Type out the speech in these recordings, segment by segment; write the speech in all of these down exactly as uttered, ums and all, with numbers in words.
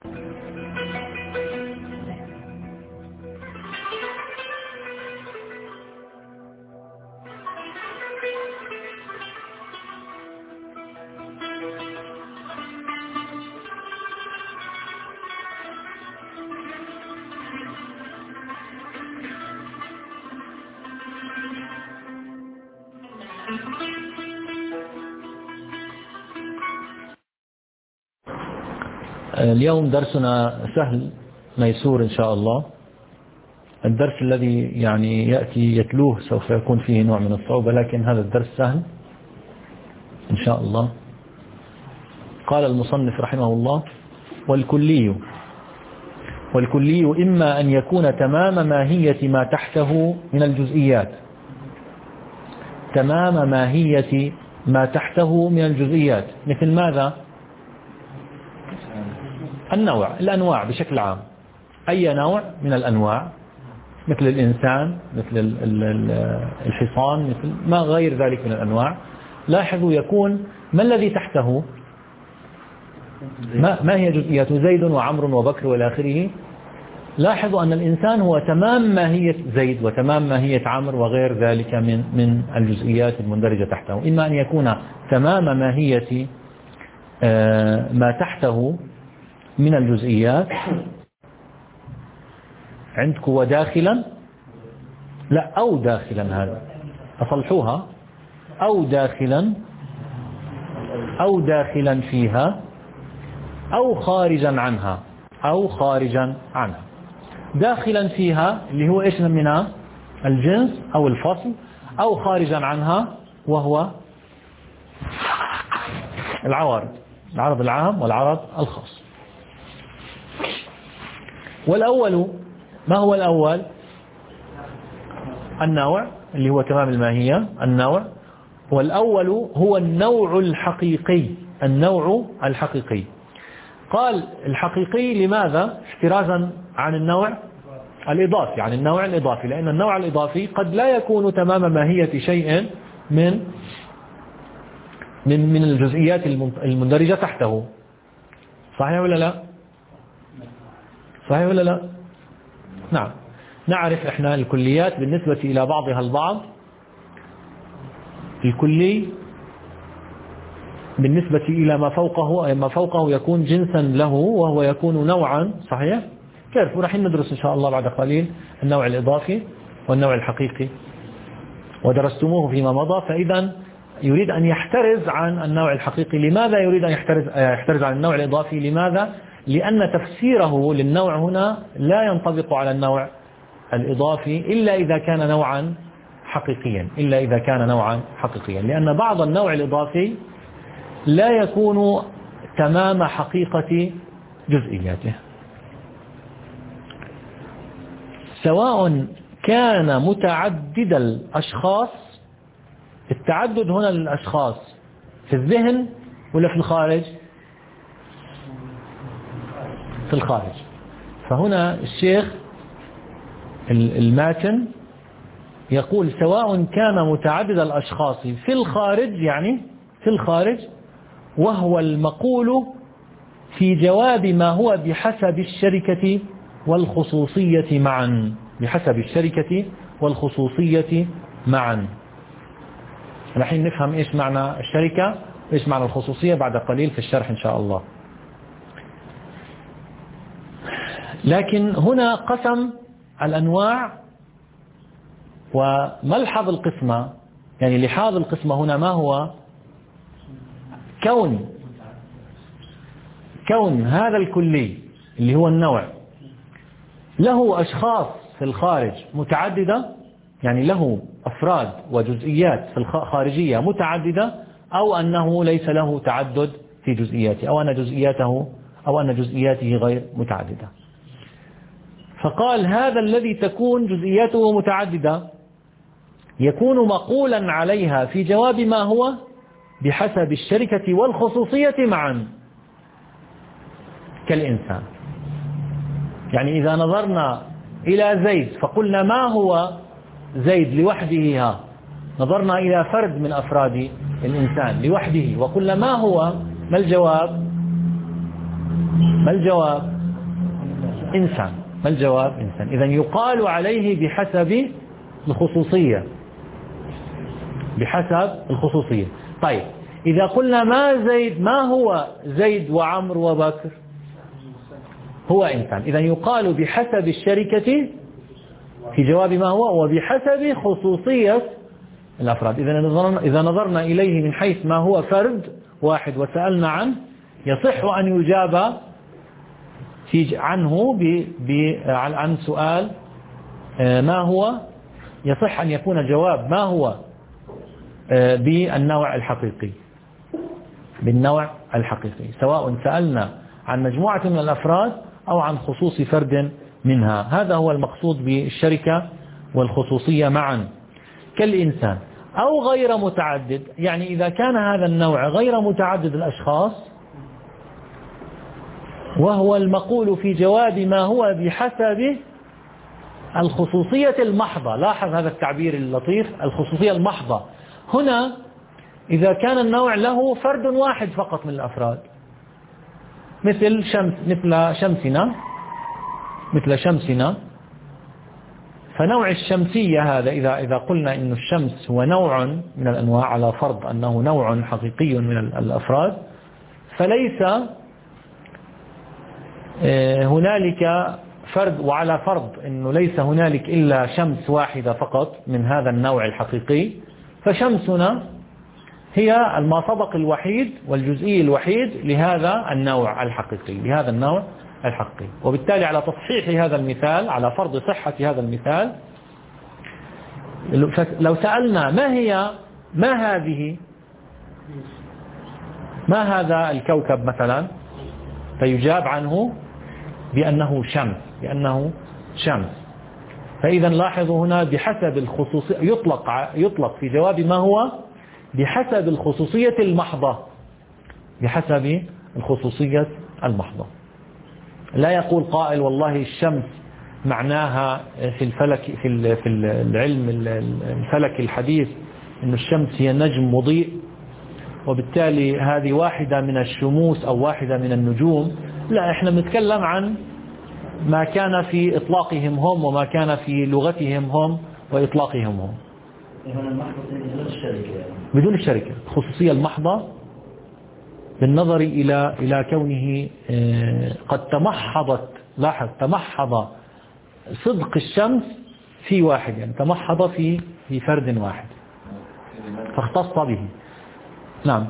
اليوم درسنا سهل ميسور إن شاء الله. الدرس الذي يعني يأتي يتلوه سوف يكون فيه نوع من الصعوبة، لكن هذا الدرس سهل إن شاء الله. قال المصنف رحمه الله: والكلي والكلي إما أن يكون تمام ماهية ما تحته من الجزئيات، تمام ماهية ما تحته من الجزئيات، مثل ماذا؟ النوع، الأنواع بشكل عام، أي نوع من الأنواع، مثل الإنسان، مثل الحصان، مثل ما غير ذلك من الأنواع. لاحظوا يكون ما الذي تحته؟ ما, ما هي جزئياته؟ زيد وعمر وبكر والى آخره. لاحظوا أن الإنسان هو تمام ماهية زيد وتمام ماهية عمر وغير ذلك من من الجزئيات المندرجة تحته. إما أن يكون تمام ماهية ما تحته من الجزئيات عندكم وداخلا، لا أو داخلا، هذا أصلحوها، أو داخلا أو داخلا فيها أو خارجا عنها أو خارجا عنها. داخلا فيها اللي هو إيش منها؟ الجنس أو الفصل، أو خارجا عنها وهو العوارض، العرض العام والعرض الخاص. والأول، ما هو الأول؟ النوع اللي هو تمام الماهية، النوع. والأول هو النوع الحقيقي، النوع الحقيقي. قال الحقيقي لماذا؟ احترازا عن النوع الإضافي، عن النوع الإضافي، لأن النوع الإضافي قد لا يكون تمام ماهية شيء من من من الجزئيات المندرجة تحته. صحيح ولا لا؟ صحيح ولا لا؟ نعم. نعرف احنا الكليات بالنسبة إلى بعضها البعض. الكلي بالنسبة إلى ما فوقه، أي ما فوقه يكون جنسا له وهو يكون نوعا. صحيح؟ كيف؟ ورح ندرس إن شاء الله بعد قليل النوع الإضافي والنوع الحقيقي، ودرستموه فيما مضى. فإذا يريد أن يحترز عن النوع الحقيقي. لماذا يريد أن يحترز, يحترز عن النوع الإضافي؟ لماذا؟ لأن تفسيره للنوع هنا لا ينطبق على النوع الإضافي إلا إذا كان نوعا حقيقيا، إلا إذا كان نوعا حقيقيا، لأن بعض النوع الإضافي لا يكون تمام حقيقة جزئياته، سواء كان متعدد الأشخاص. التعدد هنا للأشخاص في الذهن ولا في الخارج؟ في الخارج. فهنا الشيخ الماتن يقول سواء كان متعدد الأشخاص في الخارج، يعني في الخارج، وهو المقول في جواب ما هو بحسب الشركة والخصوصية معا، بحسب الشركة والخصوصية معا. الحين نفهم إيش معنى الشركة وإيش معنى الخصوصية بعد قليل في الشرح إن شاء الله. لكن هنا قسم الأنواع وملحظ القسمة، يعني لحاظ القسمة هنا ما هو؟ كون كون هذا الكلي اللي هو النوع له أشخاص في الخارج متعددة، يعني له أفراد وجزئيات في الخارجية متعددة، أو أنه ليس له تعدد في جزئياته، أو أن جزئياته أو أن جزئياته غير متعددة. فقال هذا الذي تكون جزئياته متعددة يكون مقولا عليها في جواب ما هو بحسب الشركة والخصوصية معا، كالإنسان. يعني إذا نظرنا إلى زيد فقلنا ما هو زيد لوحده، ها نظرنا إلى فرد من أفراد الإنسان لوحده وقلنا ما هو، ما الجواب؟ ما الجواب؟ إنسان. ما الجواب؟ إنسان. إذن يقال عليه بحسب الخصوصية، بحسب الخصوصية. طيب إذا قلنا ما زيد، ما هو زيد وعمر وبكر؟ هو إنسان. إذن يقال بحسب الشركة في جواب ما هو، وبحسب خصوصية الأفراد. إذا نظرنا إليه من حيث ما هو فرد واحد وسألنا عنه، يصح أن يجاب في عنه ب ب عن سؤال ما هو، يصح أن يكون جواب ما هو بالنوع الحقيقي، بالنوع الحقيقي، سواء سألنا عن مجموعة من الأفراد أو عن خصوص فرد منها. هذا هو المقصود بالشركة والخصوصية معا. كالإنسان أو غير متعدد، يعني إذا كان هذا النوع غير متعدد الأشخاص، وهو المقول في جواب ما هو بحسب الخصوصية المحضة. لاحظ هذا التعبير اللطيف، الخصوصية المحضة. هنا إذا كان النوع له فرد واحد فقط من الأفراد، مثل شمس، مثل شمسنا، مثل شمسنا، فنوع الشمسية هذا إذا إذا قلنا إن الشمس هو نوع من الأنواع، على فرض أنه نوع حقيقي من الأفراد، فليس هنالك فرد، وعلى فرض أنه ليس هنالك إلا شمس واحدة فقط من هذا النوع الحقيقي، فشمسنا هي المصدق الوحيد والجزئي الوحيد لهذا النوع الحقيقي، لهذا النوع الحقيقي. وبالتالي على تصحيح هذا المثال، على فرض صحة هذا المثال، لو سألنا ما هي ما هذه ما هذا الكوكب مثلا، فيجاب عنه بأنه شمس، بأنه شمس. فإذا لاحظوا هنا بحسب الخصوصية، يطلق يطلق في جواب ما هو بحسب الخصوصية المحضة، بحسب الخصوصية المحضة. لا يقول قائل والله الشمس معناها في الفلك في في العلم الفلك الحديث إن الشمس هي نجم مضيء، وبالتالي هذه واحدة من الشموس أو واحدة من النجوم. لا، احنا بنتكلم عن ما كان في إطلاقهم هم، وما كان في لغتهم هم وإطلاقهم هم. بدون الشركة، بدون الشركة، الخصوصية المحضة بالنظر إلى إلى كونه قد تمحضت. لاحظ، تمحض صدق الشمس في واحد، يعني تمحض في في فرد واحد فاختص به. نعم.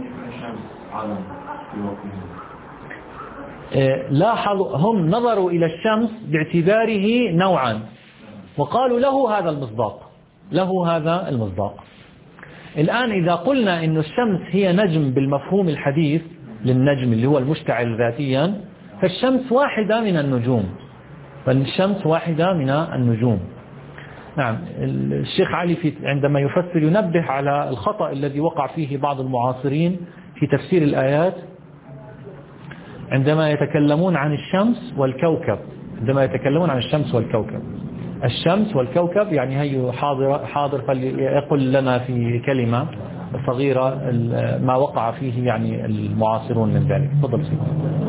لاحظوا هم نظروا إلى الشمس باعتباره نوعا وقالوا له هذا المصداق، له هذا المصداق. الآن إذا قلنا إن الشمس هي نجم بالمفهوم الحديث للنجم اللي هو المشتعل ذاتيا، فالشمس واحدة من النجوم، فالشمس واحدة من النجوم. نعم. الشيخ علي في عندما يفسر ينبه على الخطأ الذي وقع فيه بعض المعاصرين في تفسير الآيات عندما يتكلمون عن الشمس والكوكب. عندما يتكلمون عن الشمس والكوكب، الشمس والكوكب، يعني هي حاضر حاضر فليقل لنا في كلمة صغيرة ما وقع فيه يعني المعاصرون من ذلك. تفضل سيدي.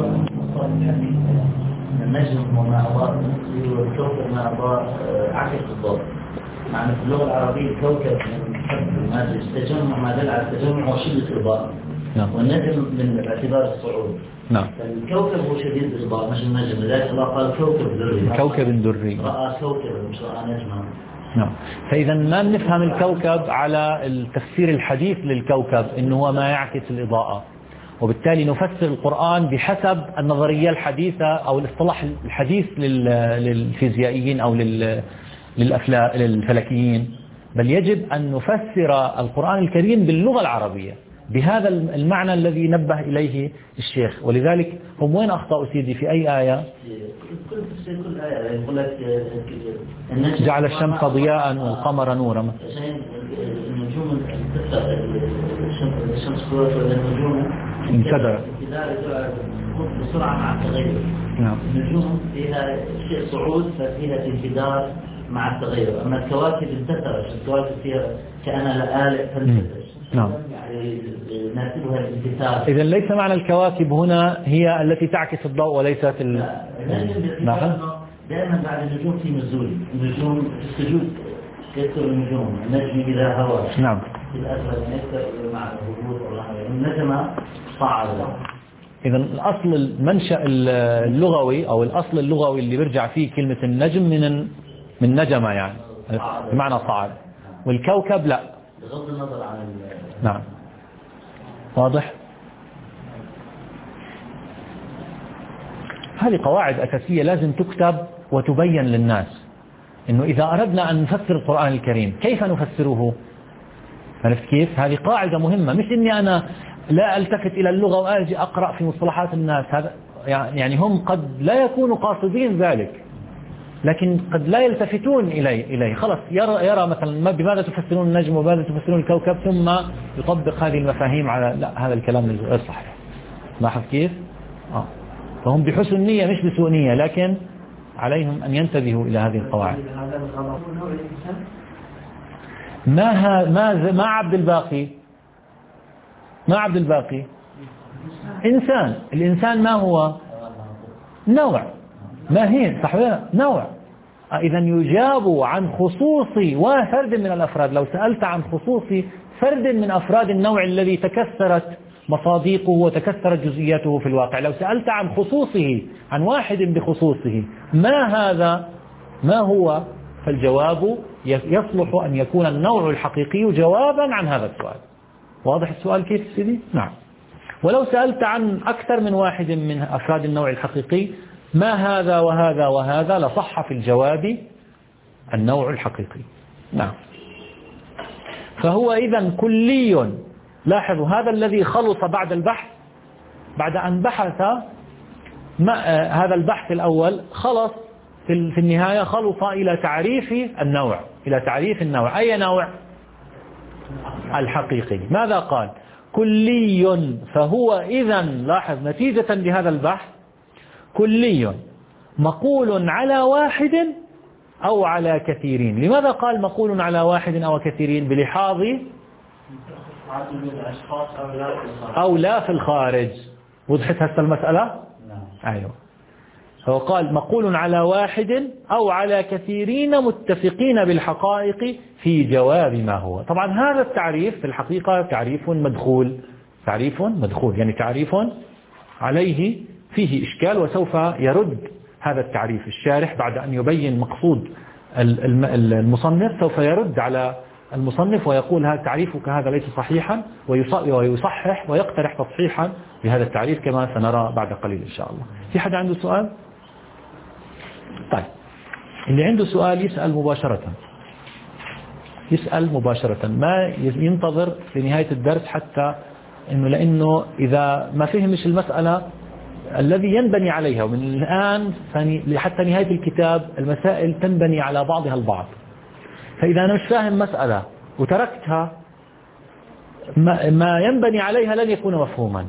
النجم وما أضاء والكوكب ما أضاء عكس الضوء. معنى في اللغة العربية الكوكب من التجمع ما دل على التجمع هو شدة الإضاءة. نعم. والنجم من اعتبار الصعود. نعم. فالكوكب هو شديد الإضاءة مش النجم، لذلك الله قال كوكب دري. كوكب دري. رأى كوكب مش رأى نجما. نعم. فإذا ما نفهم الكوكب على التفسير الحديث للكوكب إنه هو ما يعكس الإضاءة، وبالتالي نفسر القرآن بحسب النظرية الحديثة أو الاصطلاح الحديث للفيزيائيين أو للفلكيين، بل يجب أن نفسر القرآن الكريم باللغة العربية بهذا المعنى الذي نبه إليه الشيخ. ولذلك هم وين أخطأوا سيدي في أي آية؟ كل تفسير كل آية يقول لك جعل الشمس ضياء والقمر نورا. النجوم الشمس كورة والنجوم انكدر بسرعة مع التغير. نعم. النجوم فيها شيء صعود ففيها انكدار مع التغير، أما الكواكب انتثرت، الكواكب فيها كأنها لآلئ فانتثرت. نعم. ناسبها الانكسار. إذا ليس معنى الكواكب هنا هي التي تعكس الضوء وليست ال... نعم. دائما بعد النجوم في نزول، النجوم السجود يكثر النجوم، النجم إذا هوى. نعم. في الأسفل يكثر مع الهبوط والرحمة، النجم صعد. إذا الأصل المنشأ اللغوي أو الأصل اللغوي اللي بيرجع فيه كلمة النجم من من نجمة يعني بمعنى صعد، والكوكب لا. بغض النظر عن نعم. واضح؟ هذه قواعد أساسية لازم تكتب وتبين للناس، إنه إذا أردنا أن نفسر القرآن الكريم كيف نفسره؟ عرفت كيف؟ هذه قاعدة مهمة، مش إني أنا لا ألتفت إلى اللغة وأجي أقرأ في مصطلحات الناس. هذا يعني هم قد لا يكونوا قاصدين ذلك، لكن قد لا يلتفتون إليه إليه خلاص يرى, يرى مثلا بماذا تفسرون النجم وماذا تفسرون الكوكب، ثم يطبق هذه المفاهيم على لا هذا الكلام غير صحيح. لاحظ كيف؟ آه. فهم بحسن نية مش بسوء نية، لكن عليهم أن ينتبهوا إلى هذه القواعد. ما ها ما ما عبد الباقي ما عبد الباقي إنسان. الإنسان ما هو؟ نوع، ما هي صح نوع. إذا يجاب عن خصوص وفرد من الأفراد. لو سألت عن خصوص فرد من أفراد النوع الذي تكسرت مصاديقه وتكسرت جزئياته في الواقع، لو سألت عن خصوصه عن واحد بخصوصه ما هذا ما هو، فالجواب يصلح أن يكون النوع الحقيقي جوابا عن هذا السؤال. واضح السؤال كيف سيدي؟ نعم. ولو سألت عن أكثر من واحد من أفراد النوع الحقيقي ما هذا وهذا وهذا لصح في الجواب النوع الحقيقي. نعم. فهو إذن كلي. لاحظوا هذا الذي خلص بعد البحث، بعد أن بحث ما هذا البحث الأول خلص في النهاية خلص إلى تعريف النوع، إلى تعريف النوع. أي نوع؟ الحقيقي. ماذا قال؟ كلي. فهو إذن لاحظ نتيجة لهذا البحث كلي مقول على واحد أو على كثيرين. لماذا قال مقول على واحد أو كثيرين؟ بلحاظ أو لا في الخارج. وضحت هذه المسألة؟ أيوة. هو قال مقول على واحد أو على كثيرين متفقين بالحقائق في جواب ما هو. طبعا هذا التعريف في الحقيقة تعريف مدخول، تعريف مدخول يعني تعريف عليه فيه إشكال، وسوف يرد هذا التعريف الشارح بعد أن يبين مقصود المصنف، سوف يرد على المصنف ويقول هذا تعريفك هذا ليس صحيحا، ويصحح ويقترح تصحيحا لهذا التعريف كما سنرى بعد قليل إن شاء الله. في حد عنده سؤال؟ طيب اللي عنده سؤال يسأل مباشرة، يسأل مباشرة، ما ينتظر لنهاية الدرس حتى إنه لأنه إذا ما فهمش المسألة الذي ينبني عليها، ومن الآن حتى نهاية الكتاب المسائل تنبني على بعضها البعض. فإذا أنا مش فاهم مسألة وتركتها ما ينبني عليها لن يكون مفهوما.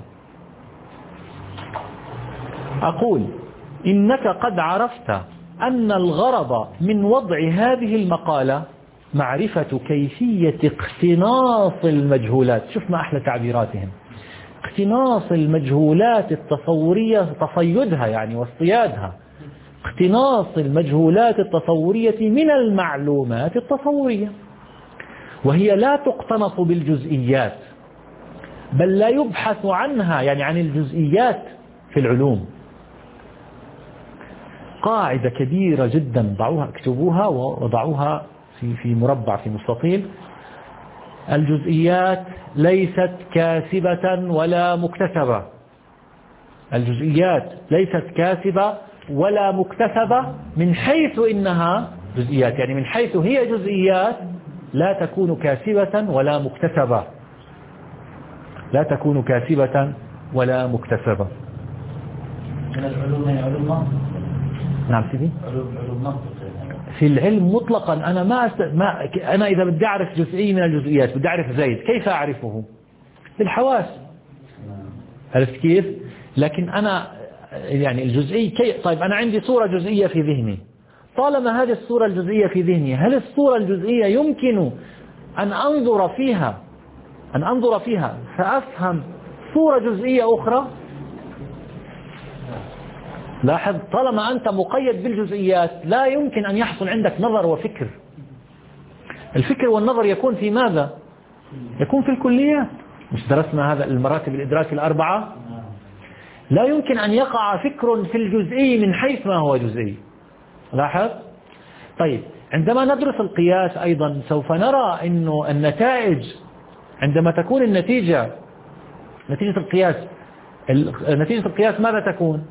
أقول إنك قد عرفت أن الغرض من وضع هذه المقالة معرفة كيفية اقتناص المجهولات. شوف ما أحلى تعبيراتهم، اقتناص المجهولات التصورية، تصيدها يعني واصطيادها، اقتناص المجهولات التصورية من المعلومات التصورية، وهي لا تقتنص بالجزئيات بل لا يبحث عنها، يعني عن الجزئيات في العلوم. قاعدة كبيرة جدا ضعوها اكتبوها وضعوها في في مربع في مستطيل: الجزئيات ليست كاسبة ولا مكتسبة. الجزئيات ليست كاسبة ولا مكتسبة من حيث إنها جزئيات، يعني من حيث هي جزئيات لا تكون كاسبة ولا مكتسبة، لا تكون كاسبة ولا مكتسبة. من العلوم هي علوم منطق. نعم سيدي. علوم علوم منطق. في العلم مطلقا أنا ما, أست... ما أنا إذا بدي أعرف جزئية من الجزئيات، بدي أعرف زيد، كيف أعرفه؟ بالحواس. عرفت كيف؟ لكن أنا يعني الجزئي كي... طيب أنا عندي صورة جزئية في ذهني، طالما هذه الصورة الجزئية في ذهني، هل الصورة الجزئية يمكن أن أنظر فيها أن أنظر فيها فأفهم صورة جزئية أخرى. لاحظ، طالما أنت مقيد بالجزئيات لا يمكن أن يحصل عندك نظر وفكر. الفكر والنظر يكون في ماذا؟ يكون في الكليات. مش درسنا هذا المراتب الإدراك الأربعة؟ لا يمكن أن يقع فكر في الجزئي من حيث ما هو جزئي. لاحظ. طيب عندما ندرس القياس أيضا سوف نرى أنه النتائج عندما تكون النتيجة نتيجة القياس نتيجة القياس ماذا تكون؟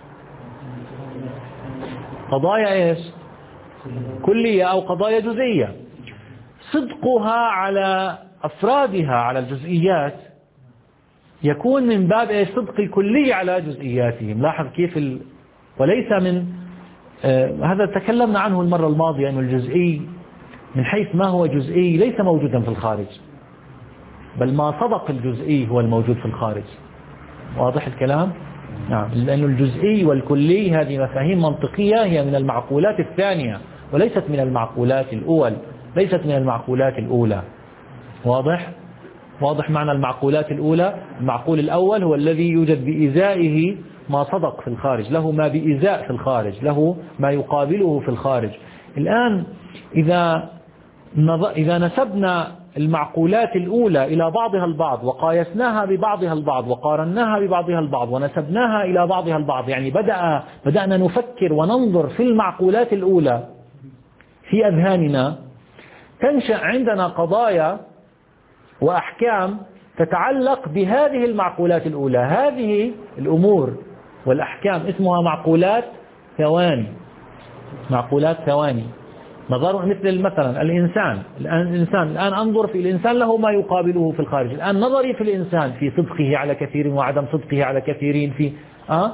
قضايا إيش؟ كلية أو قضايا جزئية. صدقها على أفرادها على الجزئيات يكون من باب إيش؟ صدق الكلية على جزئياتهم. لاحظ كيف ال... وليس من آه هذا تكلمنا عنه المرة الماضية أنه الجزئي من حيث ما هو جزئي ليس موجودا في الخارج، بل ما صدق الجزئي هو الموجود في الخارج. واضح الكلام؟ نعم. لأن الجزئي والكلي هذه مفاهيم منطقية هي من المعقولات الثانية وليست من المعقولات الأول ليست من المعقولات الأولى. واضح؟ واضح معنى المعقولات الأولى. المعقول الأول هو الذي يوجد بإزائه ما صدق في الخارج، له ما بإزاء في الخارج، له ما يقابله في الخارج. الآن إذا إذا نسبنا المعقولات الأولى إلى بعضها البعض وقايسناها ببعضها البعض وقارناها ببعضها البعض ونسبناها إلى بعضها البعض، يعني بدأ بدأنا نفكر وننظر في المعقولات الأولى في أذهاننا، تنشأ عندنا قضايا وأحكام تتعلق بهذه المعقولات الأولى. هذه الأمور والأحكام اسمها معقولات ثواني. معقولات ثواني. نظر مثل مثلا الإنسان. الآن الإنسان الآن أنظر في الإنسان له ما يقابله في الخارج. الآن نظري في الإنسان في صدقه على كثير وعدم صدقه على كثيرين في أه؟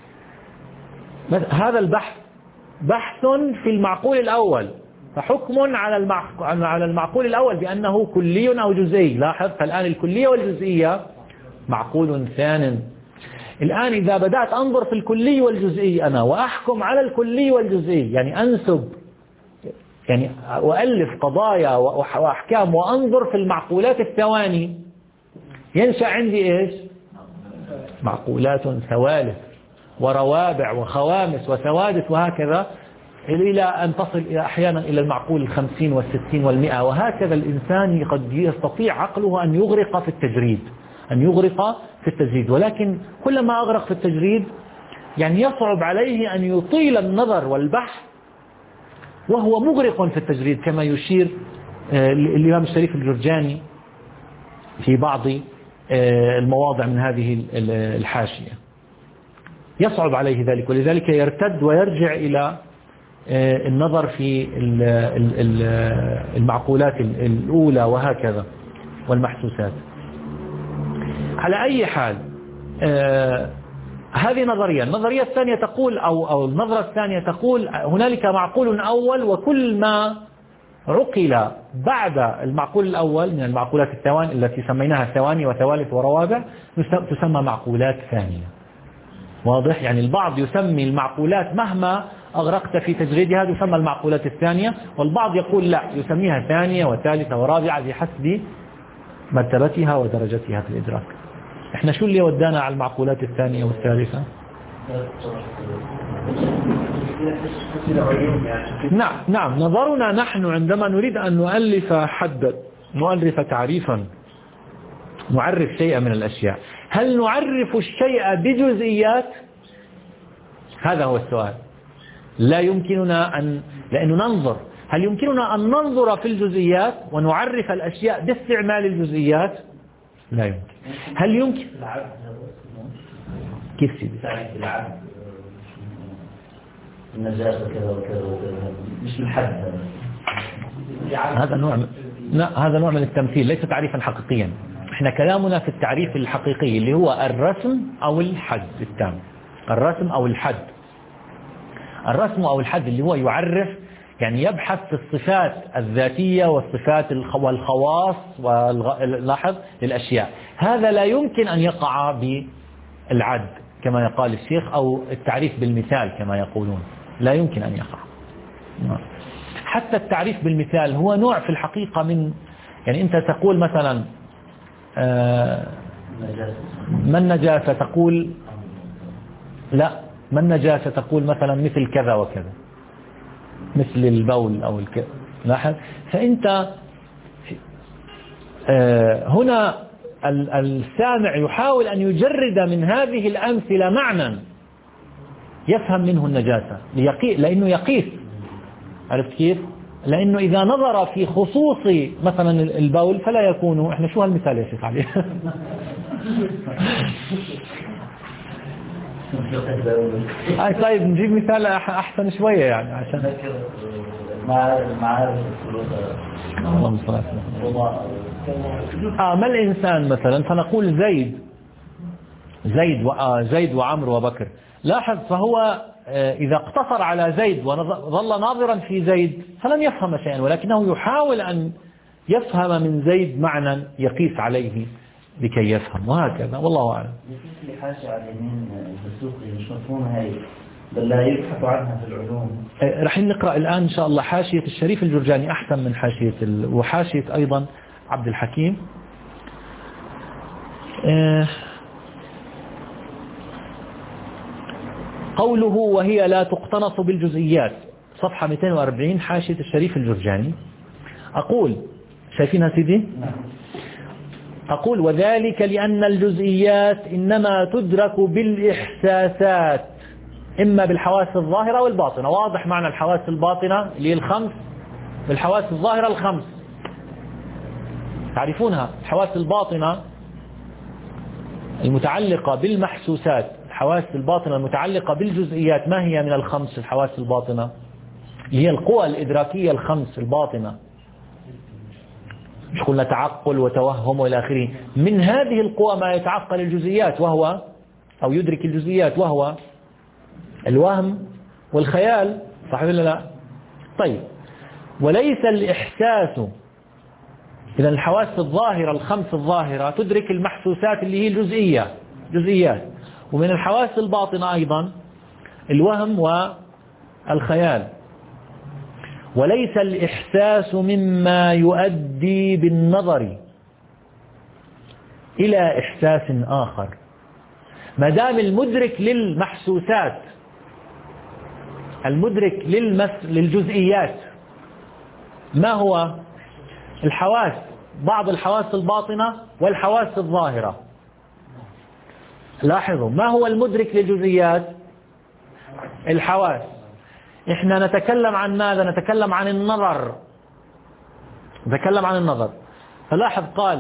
هذا البحث بحث في المعقول الأول، فحكم على المعقول على المعقول الأول بأنه كلي أو جزئي. لاحظ، فالآن الكلية والجزئية معقول ثان. الآن إذا بدأت أنظر في الكلي والجزئي أنا وأحكم على الكلي والجزئي، يعني أنسب يعني وألف قضايا وأحكام وأنظر في المعقولات الثواني، ينشأ عندي إيش؟ معقولات ثوالث وروابع وخوامس وثوالث وهكذا إلى أن تصل أحيانا إلى المعقول الخمسين والستين والمئة. وهكذا الإنسان قد يستطيع عقله أن يغرق في التجريد أن يغرق في التجريد ولكن كلما أغرق في التجريد يعني يصعب عليه أن يطيل النظر والبحث وهو مغرق في التجريد، كما يشير الإمام الشريف الجرجاني في بعض المواضع من هذه الحاشية. يصعب عليه ذلك، ولذلك يرتد ويرجع إلى النظر في المعقولات الأولى وهكذا والمحسوسات. على أي حال هذه نظرية. النظرية الثانية تقول أو أو النظرة الثانية تقول هنالك معقول أول، وكل ما عقل بعد المعقول الأول من المعقولات الثواني التي سميناها ثواني وثوالث وروابع تسمى معقولات ثانية. واضح؟ يعني البعض يسمي المعقولات مهما أغرقت في تجريدها تسمى المعقولات الثانية، والبعض يقول لا، يسميها ثانية وثالثة ورابعة بحسب مرتبتها ودرجتها في الإدراك. احنا شو اللي ودانا على المعقولات الثانية والثالثة؟ نعم نعم نظرنا نحن عندما نريد أن نؤلف حدا نؤلف تعريفا نعرف شيئا من الأشياء، هل نعرف الشيء بجزئيات؟ هذا هو السؤال. لا يمكننا أن لأنه ننظر، هل يمكننا أن ننظر في الجزئيات ونعرف الأشياء باستعمال الجزئيات؟ لا يمكن. هل يمكن كيف سيدي تعريف العبد النجاسة كذا وكذا وكذا مش الحد هذا نوع من... لا هذا نوع من التمثيل ليس تعريفا حقيقيا. احنا كلامنا في التعريف الحقيقي اللي هو الرسم أو الحد التام. الرسم أو الحد الرسم أو الحد اللي هو يعرف يعني يبحث في الصفات الذاتية والصفات والخواص واللاحظ للأشياء. هذا لا يمكن أن يقع بالعد كما يقال الشيخ أو التعريف بالمثال كما يقولون، لا يمكن أن يقع. حتى التعريف بالمثال هو نوع في الحقيقة من يعني أنت تقول مثلا آه ما النجاسة تقول لا، ما النجاسة تقول مثلا مثل كذا وكذا، مثل البول أو الكذا. لاحظ، فأنت آه هنا السامع يحاول أن يجرد من هذه الأمثلة معنى يفهم منه النجاسة، لأنه يقيس. عرفت كيف؟ لأنه إذا نظر في خصوص مثلا البول فلا يكون، إحنا شو هالمثال يا شيخ علي؟ آه طيب نجيب مثال أحسن شوية يعني عشان آه ما الإنسان مثلا، فنقول زيد زيد و... زيد وعمر وبكر. لاحظ، فهو إذا اقتصر على زيد وظل ناظرا في زيد فلن يفهم شيئا، ولكنه يحاول أن يفهم من زيد معنى يقيس عليه لكي يفهم، وهكذا والله أعلم. في حاشية على اليمين الدسوقي مش مفهومة هاي، بل لا يبحث عنها في العلوم. رح نقرأ الآن إن شاء الله حاشية الشريف الجرجاني أحسن من حاشية ال... وحاشية أيضا عبد الحكيم. أه قوله وهي لا تقتنص بالجزئيات، صفحة مئتين وأربعين حاشية الشريف الجرجاني. أقول، شايفينها سيدي؟ أقول وذلك لأن الجزئيات إنما تدرك بالإحساسات، إما بالحواس الظاهرة والباطنة. واضح معنى الحواس الباطنة اللي هي الخمس، بالحواس الظاهرة الخمس تعرفونها. الحواس الباطنة المتعلقة بالمحسوسات، الحواس الباطنة المتعلقة بالجزئيات، ما هي من الخمس الحواس الباطنة؟ هي القوى الإدراكية الخمس الباطنة، مش قلنا تعقل وتوهم وإلى آخره. من هذه القوى ما يتعقل الجزئيات وهو أو يدرك الجزئيات، وهو الوهم والخيال، صحيح ولا لا؟ طيب، وليس الإحساس. إذا الحواس الظاهرة الخمس الظاهرة تدرك المحسوسات اللي هي الجزئية جزئيات، ومن الحواس الباطنة أيضا الوهم والخيال. وليس الإحساس مما يؤدي بالنظر إلى إحساس آخر. ما دام المدرك للمحسوسات، المدرك للمس للجزئيات، ما هو؟ الحواس، بعض الحواس الباطنة والحواس الظاهرة. لاحظوا، ما هو المدرك للجزئيات؟ الحواس. احنا نتكلم عن ماذا؟ نتكلم عن النظر، نتكلم عن النظر. فلاحظ قال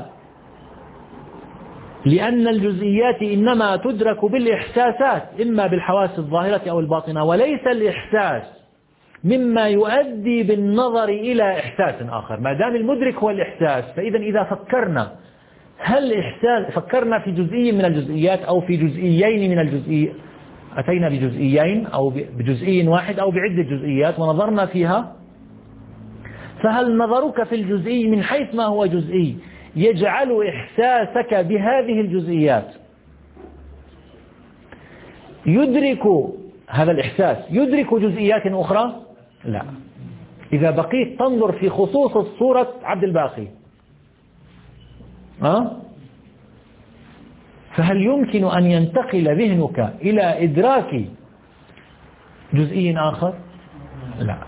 لأن الجزئيات إنما تدرك بالإحساسات، إما بالحواس الظاهرة أو الباطنة، وليس الإحساس مما يؤدي بالنظر إلى إحساس آخر. ما دام المدرك هو الإحساس، فإذا إذا فكرنا، هل إحساس فكرنا في جزئي من الجزئيات أو في جزئيين من الجزئيات، أتينا بجزئيين أو بجزئي واحد أو بعدة جزئيات ونظرنا فيها، فهل نظرك في الجزئي من حيث ما هو جزئي يجعل إحساسك بهذه الجزئيات يدرك هذا الإحساس يدرك جزئيات أخرى؟ لا. إذا بقيت تنظر في خصوص الصورة عبد الباقي، أه؟ فهل يمكن أن ينتقل ذهنك إلى إدراك جزئي آخر؟ لا.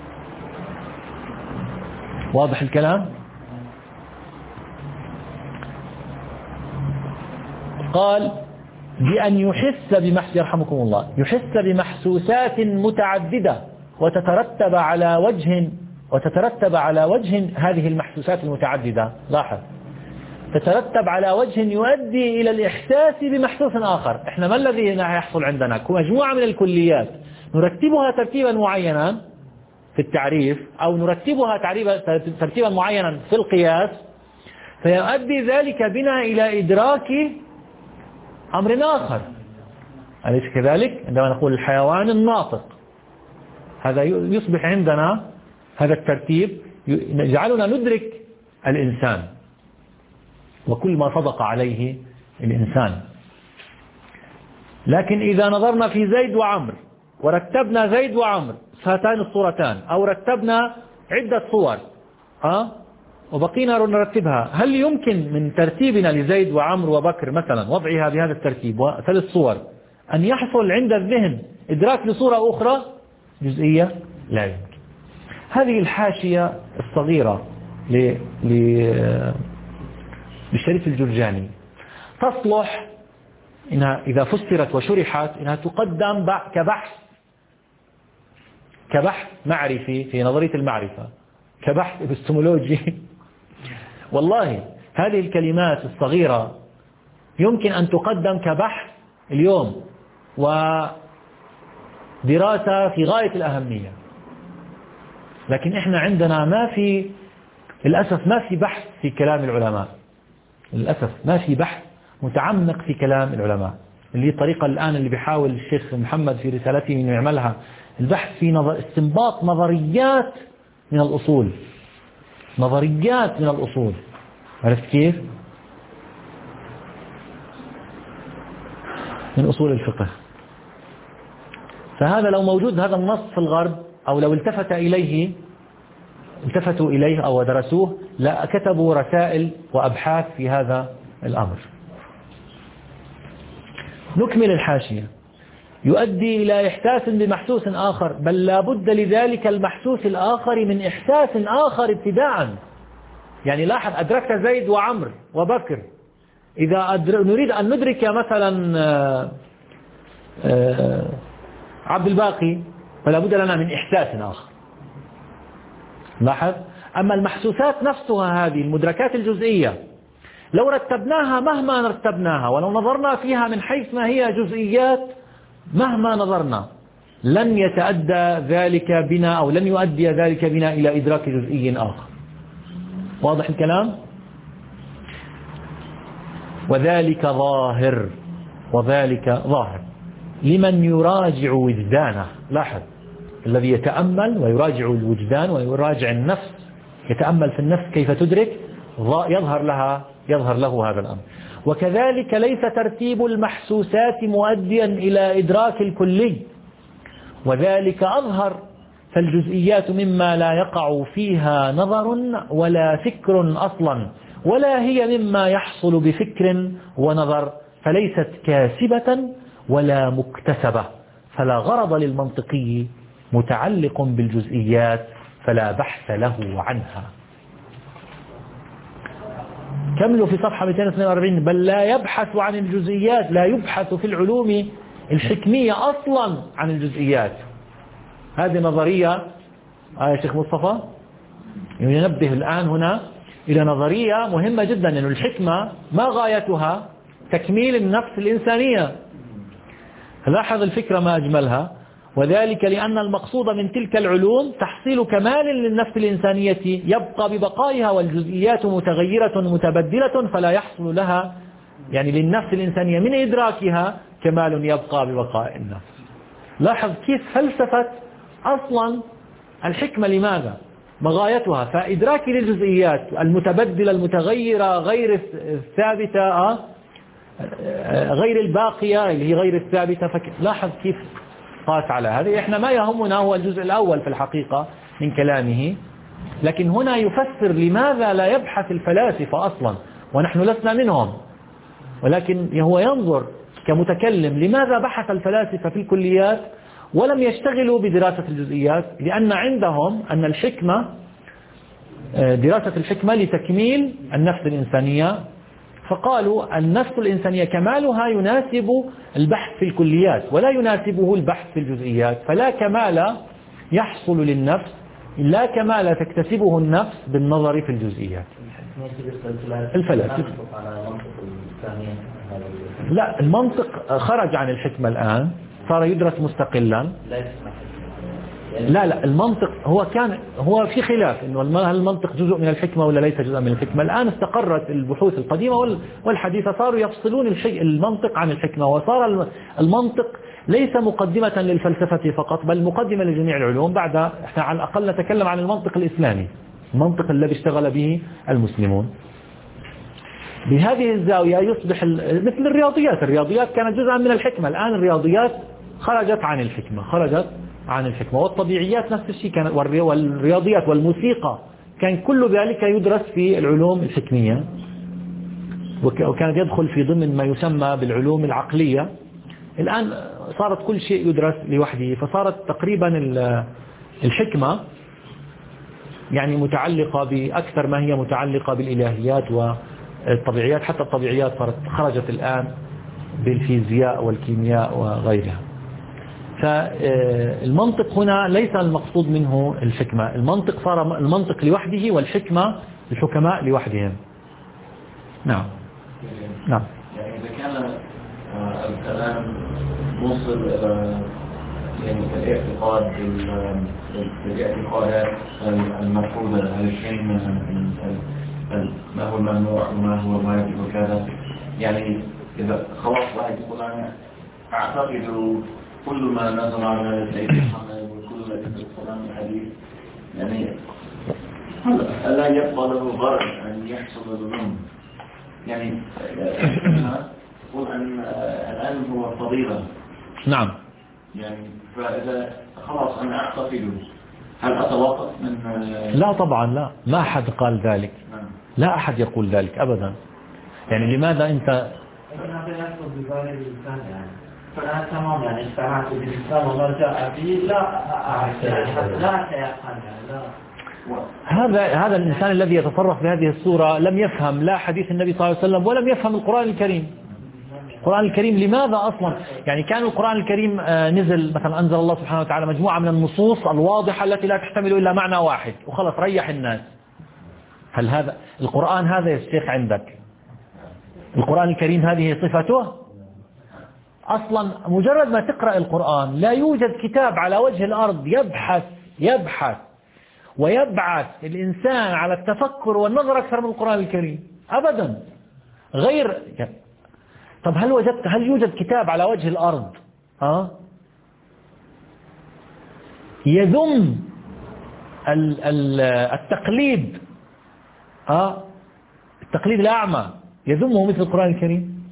واضح الكلام؟ قال بأن يحس بمحس يرحمكم الله يحس بمحسوسات متعددة وتترتب على وجه وتترتب على وجه هذه المحسوسات المتعددة، لاحظ، تترتب على وجه يؤدي إلى الإحساس بمحسوس آخر. إحنا ما الذي يحصل عندنا؟ مجموعة من الكليات نرتبها ترتيبا معينا في التعريف، أو نرتبها ترتيبا معينا في القياس، فيؤدي ذلك بنا إلى إدراك أمر آخر. أليس كذلك؟ عندما نقول الحيوان الناطق، هذا يصبح عندنا هذا الترتيب يجعلنا ندرك الإنسان وكل ما صدق عليه الإنسان. لكن إذا نظرنا في زيد وعمر ورتبنا زيد وعمر هاتان الصورتان، أو رتبنا عدة صور، أه؟ وبقينا نرتبها، هل يمكن من ترتيبنا لزيد وعمر وبكر مثلا وضعها بهذا الترتيب وثلاث صور أن يحصل عند الذهن إدراك لصورة أخرى جزئية؟ لا يمكن. هذه الحاشية الصغيرة للشريف الجرجاني تصلح إنها إذا فسرت وشرحت إنها تقدم كبحث كبحث معرفي في نظرية المعرفة، كبحث ابستمولوجي. والله هذه الكلمات الصغيرة يمكن أن تقدم كبحث اليوم ودراسة في غاية الأهمية، لكن إحنا عندنا ما في للأسف ما في بحث في كلام العلماء، للأسف ما في بحث متعمق في كلام العلماء، اللي هي الطريقة الآن اللي بيحاول الشيخ محمد في رسالته أن يعملها، البحث في نظر استنباط نظريات من الأصول، نظريات من الأصول. عرفت كيف؟ من أصول الفقه. فهذا لو موجود هذا النص في الغرب أو لو التفت إليه التفتوا إليه أو درسوه لا كتبوا رسائل وأبحاث في هذا الأمر. نكمل الحاشية. يؤدي إلى إحساس بمحسوس آخر، بل لا بد لذلك المحسوس الآخر من إحساس آخر ابتداء. يعني لاحظ أدركت زيد وعمر وبكر، إذا نريد أن ندرك مثلا عبد الباقي فلا بد لنا من إحساس آخر. لاحظ. أما المحسوسات نفسها هذه المدركات الجزئية لو رتبناها مهما رتبناها ولو نظرنا فيها من حيث ما هي جزئيات مهما نظرنا لن يتأدى ذلك بنا أو لن يؤدي ذلك بنا إلى إدراك جزئي آخر. واضح الكلام؟ وذلك ظاهر وذلك ظاهر لمن يراجع وجدانه. لاحظ، الذي يتأمل ويراجع الوجدان ويراجع النفس، يتأمل في النفس كيف تدرك، يظهر لها يظهر له هذا الأمر. وكذلك ليس ترتيب المحسوسات مؤديا إلى إدراك الكلي، وذلك أظهر، فالجزئيات مما لا يقع فيها نظر ولا فكر أصلا، ولا هي مما يحصل بفكر ونظر، فليست كاسبة ولا مكتسبة، فلا غرض للمنطقي متعلق بالجزئيات فلا بحث له عنها. كملوا في صفحة مئتين واثنين وأربعين. بل لا يبحث عن الجزئيات، لا يبحث في العلوم الحكمية أصلا عن الجزئيات. هذه نظرية آه شيخ مصطفى ينبه الآن هنا إلى نظرية مهمة جدا، أن الحكمة ما غايتها تكميل النفس الإنسانية. لاحظ الفكرة ما أجملها. وذلك لأن المقصود من تلك العلوم تحصيل كمال للنفس الإنسانية يبقى ببقائها، والجزئيات متغيرة متبدلة فلا يحصل لها، يعني للنفس الإنسانية من إدراكها كمال يبقى ببقاء النفس. لاحظ كيف فلسفة أصلا الحكمة لماذا؟ مغايتها فإدراك للجزئيات المتبدلة المتغيرة غير الثابتة غير الباقية اللي هي غير الثابتة. لاحظ كيف قاس على هذا. احنا ما يهمنا هو الجزء الأول في الحقيقة من كلامه، لكن هنا يفسر لماذا لا يبحث الفلاسفة أصلا ونحن لسنا منهم، ولكن هو ينظر كمتكلم لماذا بحث الفلاسفة في الكليات ولم يشتغلوا بدراسة الجزئيات. لأن عندهم أن الحكمة دراسة الحكمة لتكميل النفس الإنسانية، فقالوا النفس الإنسانية كمالها يناسب البحث في الكليات ولا يناسبه البحث في الجزئيات، فلا كمال يحصل للنفس، لا كمال تكتسبه النفس بالنظر في الجزئيات. الفلاسفة لا، المنطق خرج عن الحكمة الآن، صار يدرس مستقلا. لا لا المنطق هو كان هو في خلاف انه هل المنطق جزء من الحكمة ولا ليس جزء من الحكمة. الآن استقرت البحوث القديمة والحديثة، صاروا يفصلون المنطق عن الحكمة، وصار المنطق ليس مقدمة للفلسفة فقط بل مقدمة لجميع العلوم. بعد احنا على الأقل نتكلم عن المنطق الإسلامي، المنطق الذي اشتغل به المسلمون. بهذه الزاوية يصبح مثل الرياضيات، الرياضيات كانت جزءا من الحكمة، الآن الرياضيات خرجت عن الحكمة، خرجت عن الحكمة. والطبيعيات نفس الشيء كانت، والرياضيات والموسيقى كان كل ذلك يدرس في العلوم الحكمية، وكان يدخل في ضمن ما يسمى بالعلوم العقلية. الآن صارت كل شيء يدرس لوحده، فصارت تقريبا الحكمة يعني متعلقة بأكثر ما هي متعلقة بالإلهيات والطبيعيات، حتى الطبيعيات صارت خرجت الآن بالفيزياء والكيمياء وغيرها. فالمنطق هنا ليس المقصود منه الحكمة، المنطق صار المنطق لوحده والحكمة الحكماء لوحدهم. نعم نعم. يعني إذا كان الكلام موصل إلى يعني الاعتقاد بالاعتقادات المفروضة، العلم ما هو الممنوع وما هو ما يجب وكذا، يعني إذا خلاص واحد يقول أنا أعتقد كل ما نزل على سيدنا محمد وكل ما يكتب القرآن الحديث، يعني ألا يبقى له غرض أن يحصل الظلم. يعني يقول أن العلم هو فضيلة. نعم. يعني فإذا خلاص أنا أعتقد، هل أتوقف من؟ لا طبعا لا، ما أحد قال ذلك. لا أحد يقول ذلك أبدا. يعني لماذا أنت هذا يحصل ببال الإنسان؟ يعني فالآن تمام، يعني استمعت بالإنسان وما جاء به لا أعرف، لا أتيقن، لا. هذا هذا الإنسان الذي يتصرف بهذه الصورة لم يفهم لا حديث النبي صلى الله عليه وسلم ولم يفهم القرآن الكريم. القرآن الكريم لماذا أصلا؟ يعني كان القرآن الكريم نزل مثلا، أنزل الله سبحانه وتعالى مجموعة من النصوص الواضحة التي لا تحتمل إلا معنى واحد وخلص ريح الناس. هل هذا القرآن هذا يا شيخ عندك؟ القرآن الكريم هذه صفته؟ أصلا مجرد ما تقرأ القرآن لا يوجد كتاب على وجه الأرض يبحث يبحث ويبعث الإنسان على التفكر والنظر أكثر من القرآن الكريم أبدا. غير طب هل وجدت هل يوجد كتاب على وجه الأرض ها يذم التقليد ها التقليد الأعمى يذمه مثل القرآن الكريم؟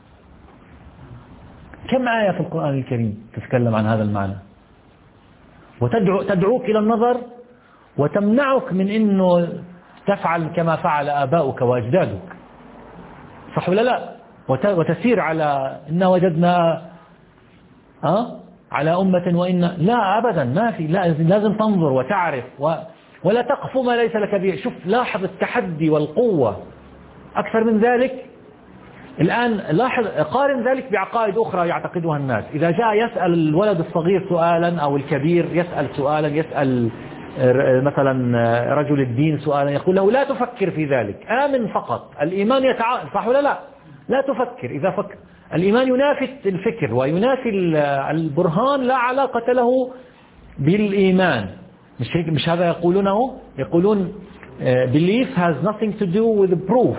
كم آية في القرآن الكريم تتكلم عن هذا المعنى وتدعو تدعوك إلى النظر وتمنعك من أنه تفعل كما فعل آباؤك وأجدادك، صح ولا لا؟ وتسير على إن وجدنا أه؟ على أمة وإن لا أبدا، ما في، لازم تنظر وتعرف و... ولا تقف ما ليس لك به. شوف لاحظ التحدي والقوة أكثر من ذلك. الآن لاحظ قارن ذلك بعقائد أخرى يعتقدها الناس. إذا جاء يسأل الولد الصغير سؤالا أو الكبير يسأل سؤالا، يسأل مثلا رجل الدين سؤالا، يقول له لا تفكر في ذلك، آمن فقط. الإيمان يتعارض، صح ولا لا؟ لا تفكر. إذا فكر الإيمان ينافي الفكر وينافي البرهان، لا علاقة له بالإيمان. مش هيك؟ مش هذا يقولونه؟ يقولون belief has nothing to do with proof.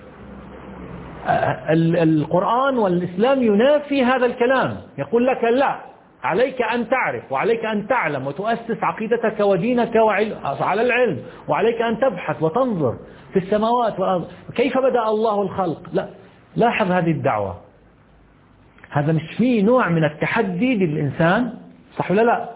القرآن والإسلام ينافي هذا الكلام، يقول لك لا، عليك أن تعرف وعليك أن تعلم وتؤسس عقيدتك ودينك على العلم، وعليك أن تبحث وتنظر في السماوات والأرض كيف بدأ الله الخلق. لا، لاحظ هذه الدعوة، هذا مش فيه نوع من التحدي للإنسان، صح ولا لا؟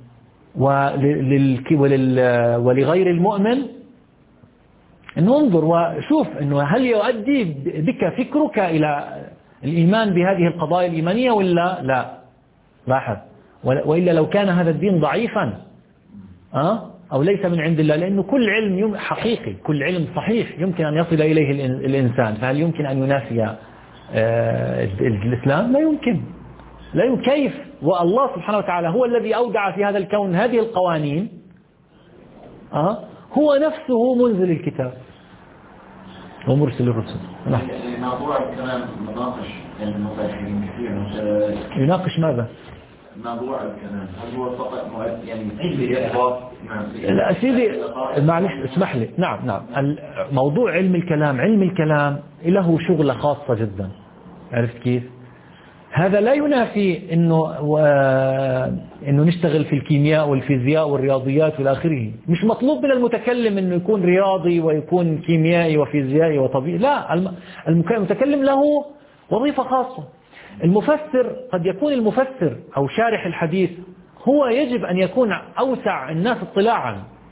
ولغير المؤمن أن انظر وشوف أنه هل يؤدي بك فكرك إلى الإيمان بهذه القضايا الإيمانية ولا لا. لاحظ، وإلا لو كان هذا الدين ضعيفا أه؟ أو ليس من عند الله، لأنه كل علم حقيقي، كل علم صحيح يمكن أن يصل إليه الإنسان، فهل يمكن أن ينافي الإسلام؟ لا يمكن، لا يمكن. كيف والله سبحانه وتعالى هو الذي أودع في هذا الكون هذه القوانين أه؟ هو نفسه منزل الكتاب ومرسل الرسل. موضوع الكلام مناقش المفاهيم كثير. يناقش ماذا؟ موضوع الكلام هل هو فقط مؤدي يعني لا سيدي معلش اسمح لي. نعم نعم موضوع علم الكلام، علم الكلام له شغلة خاصة جدا، عرفت كيف؟ هذا لا ينافي انه و... انه نشتغل في الكيمياء والفيزياء والرياضيات والى اخره. مش مطلوب من المتكلم انه يكون رياضي ويكون كيميائي وفيزيائي وطبيعي، لا، المتكلم له وظيفة خاصة. المفسر قد يكون المفسر أو شارح الحديث هو يجب أن يكون أوسع الناس اطلاعا،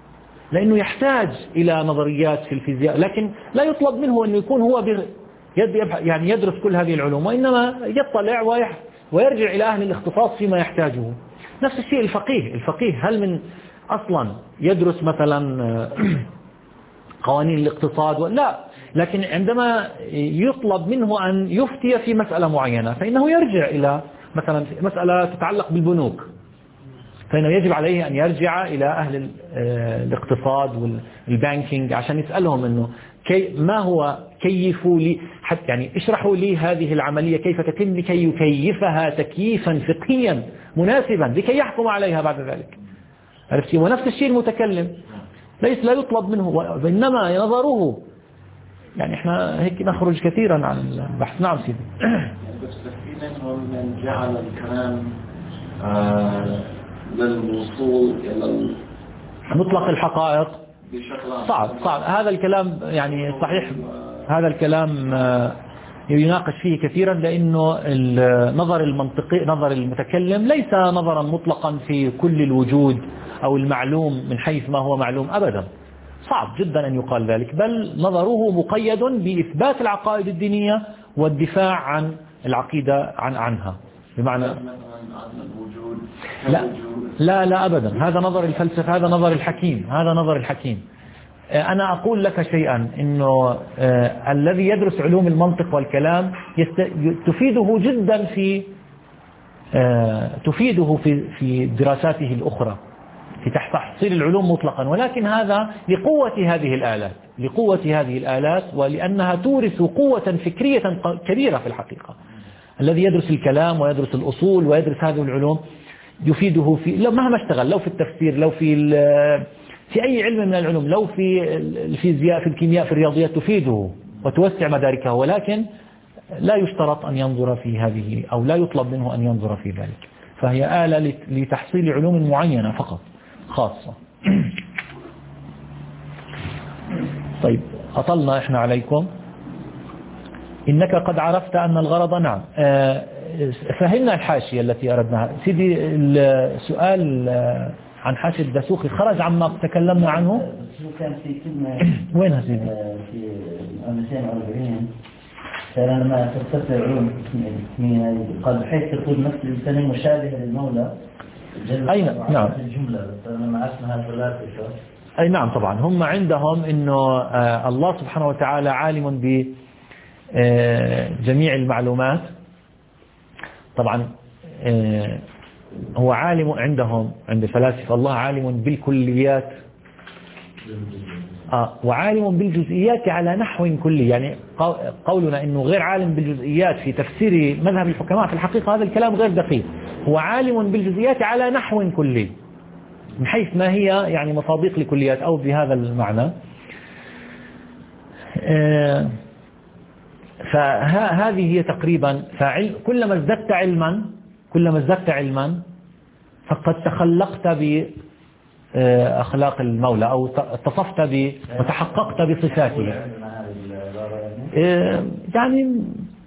لأنه يحتاج إلى نظريات في الفيزياء، لكن لا يطلب منه أن يكون هو يعني يدرس كل هذه العلوم، وإنما يطلع ويرجع إلى أهل الاختصاص فيما يحتاجه. نفس الشيء الفقيه الفقيه هل من أصلا يدرس مثلا قوانين الاقتصاد؟ لا، لكن عندما يطلب منه أن يفتي في مسألة معينة فإنه يرجع إلى مثلا مسألة تتعلق بالبنوك، فإنه يجب عليه أن يرجع إلى أهل الاقتصاد والبانكينج عشان يسألهم إنه كي ما هو كيفوا لي، حتى يعني اشرحوا لي هذه العملية كيف تتم لكي يكيفها تكييفا فقهيا مناسبا لكي يحكم عليها بعد ذلك. عرفتي؟ ونفس الشيء المتكلم ليس لا يطلب منه، وإنما نظره يعني احنا هيك نخرج كثيرا عن البحث. نعم سيدي. بس في منهم من جعل الكلام آه للوصول إلى مطلق الحقائق بشكل صعب صعب هذا الكلام يعني صحيح. هذا الكلام يناقش فيه كثيرا، لأنه النظر المنطقي نظر المتكلم ليس نظرا مطلقا في كل الوجود أو المعلوم من حيث ما هو معلوم أبدا. صعب جدا أن يقال ذلك، بل نظره مقيد بإثبات العقائد الدينية والدفاع عن العقيدة عن عنها. بمعنى لا لا لا أبدا، هذا نظر الفلسفة، هذا نظر الحكيم، هذا نظر الحكيم. أنا أقول لك شيئا، إنه آه الذي يدرس علوم المنطق والكلام تفيده جدا في آه تفيده في في دراساته الأخرى في تحصيل العلوم مطلقا، ولكن هذا لقوة هذه الآلات لقوة هذه الآلات ولأنها تورث قوة فكرية كبيرة في الحقيقة. الذي يدرس الكلام ويدرس الأصول ويدرس هذه العلوم يفيده في لو مهما اشتغل، لو في التفسير، لو في في أي علم من العلوم، لو في الفيزياء، في الكيمياء، في الرياضيات، تفيده وتوسع مداركه، ولكن لا يشترط أن ينظر في هذه أو لا يطلب منه أن ينظر في ذلك، فهي آلة لتحصيل علوم معينة فقط خاصة. طيب أطلنا إحنا عليكم. إنك قد عرفت أن الغرض نعم. فهمنا الحاشية التي أردناها سيدي. السؤال عن حاشية الدسوقي خرج عما تكلمنا عنه. كان في كلمة وينها سيدي؟ في مئتين وأربعين لما ترتفع علوم الاسمية قال بحيث تكون نفس الإنسان مشابهة للمولى. أي نعم. الجملة لما اسمها ثلاثة. أي نعم طبعا هم عندهم إنه الله سبحانه وتعالى عالم بجميع المعلومات. طبعا هو عالم عندهم عند الفلاسفة الله عالم بالكليات آه وعالم بالجزئيات على نحو كلي. يعني قولنا إنه غير عالم بالجزئيات في تفسير مذهب الحكماء في الحقيقة هذا الكلام غير دقيق. هو عالم بالجزئيات على نحو كلي من حيث ما هي يعني مصادق لكليات أو بهذا المعنى. آه فهذه هي تقريبا فعل. كلما ازددت علما كلما ازددت علما فقد تخلقت بأخلاق المولى أو اتصفت ب وتحققت بصفاته. يعني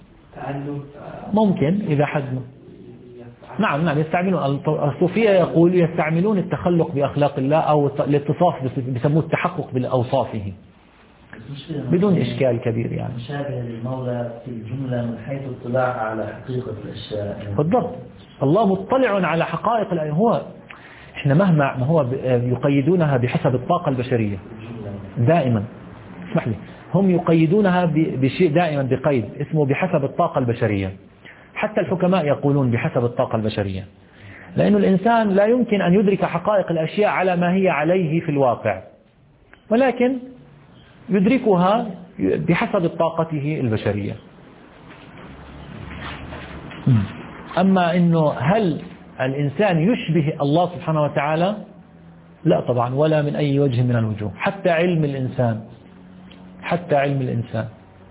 ممكن إذا حد نعم نعم يستعملون. الصوفية يقول يستعملون التخلق بأخلاق الله أو الاتصاف بيسموه التحقق بأوصافه بدون إشكال كبير. يعني مشابه للمولى في الجملة من حيث الاطلاع على حقيقة الأشياء. بالضبط. الله مطلع على حقائق الأشياء. هو إحنا مهما ما هو يقيدونها بحسب الطاقة البشرية دائما. اسمح لي هم يقيدونها بشيء دائما بقيد اسمه بحسب الطاقة البشرية. حتى الحكماء يقولون بحسب الطاقة البشرية، لأن الإنسان لا يمكن أن يدرك حقائق الأشياء على ما هي عليه في الواقع، ولكن يدركها بحسب طاقته البشرية. أما أنه هل الإنسان يشبه الله سبحانه وتعالى؟ لا طبعا، ولا من أي وجه من الوجوه. حتى علم الإنسان حتى علم الإنسان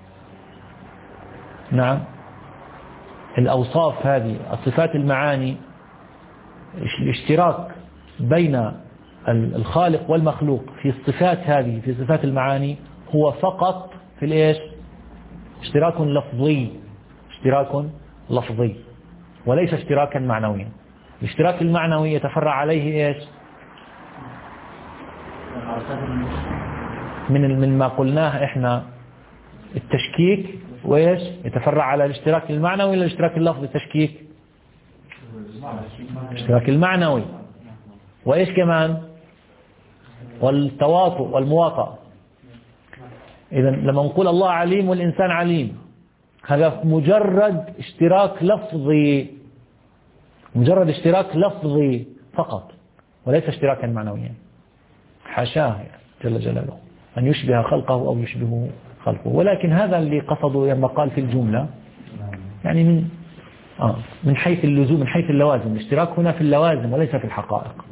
نعم الأوصاف هذه الصفات المعاني الاشتراك بين الخالق والمخلوق في الصفات هذه في صفات المعاني هو فقط في الإيش؟ اشتراك لفظي اشتراك لفظي وليس اشتراكا معنويا. الاشتراك المعنوي يتفرع عليه إيش؟ من من ما قلناه إحنا التشكيك وإيش يتفرع على الاشتراك المعنوي ولا الاشتراك اللفظي؟ التشكيك الاشتراك المعنوي، وإيش كمان والتواطؤ والمواطأة. إذا لما نقول الله عليم والإنسان عليم، هذا مجرد اشتراك لفظي، مجرد اشتراك لفظي فقط وليس اشتراكا معنويا. حاشاه جل جلاله أن يشبه خلقه أو يشبه خلقه، ولكن هذا اللي قصده لما قال في الجملة يعني من آه من حيث اللزوم، من حيث اللوازم. الاشتراك هنا في اللوازم وليس في الحقائق.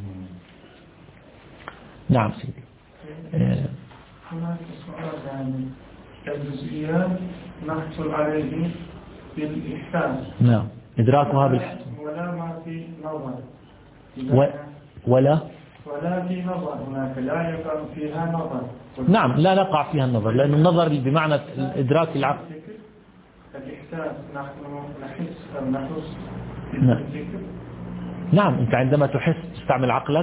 نعم سيدي. هناك سؤال عن الجزئيات نحصل عليه بالإحسان. نعم إدراكها بالإحسان. ولا ما في نظر. و... ولا ولا في نظر، هناك لا يقع فيها نظر. نعم لا نقع فيها النظر، لأن النظر بمعنى الإدراك العقل. الإحساس نحن نحس أو نحس نعم. بالذكر. نعم أنت عندما تحس تستعمل عقلك.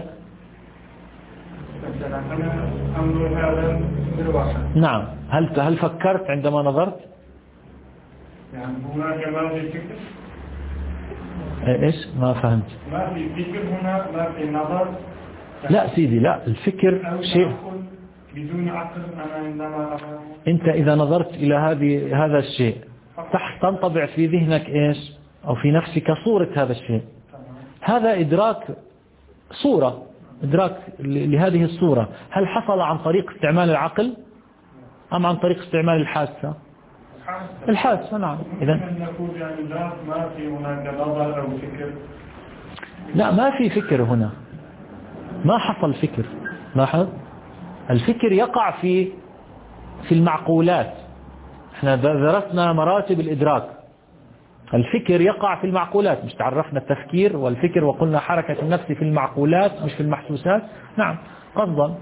مثلا أنا أمر هذا بالواحد. نعم هل هل فكرت عندما نظرت؟ يعني هناك ما في فكر. إيش ما فهمت؟ ما في فكر هنا، ما في نظر. لا سيدي لا، الفكر شيء بدون عقل. أنا عندما أنت إذا نظرت إلى هذه هذا الشيء تحت تنطبع في ذهنك إيش أو في نفسك صورة هذا الشيء. هذا إدراك صورة، إدراك لهذه الصورة. هل حصل عن طريق استعمال العقل أم عن طريق استعمال الحاسة؟ الحاسة. نعم. إذا نقول يعني لا ما في هناك نظر أو فكر. لا ما في فكر هنا، ما حصل فكر. لاحظ الفكر يقع في في المعقولات. احنا درسنا مراتب الإدراك. الفكر يقع في المعقولات، مش تعرفنا التفكير والفكر وقلنا حركة النفس في المعقولات مش في المحسوسات. نعم قصدا.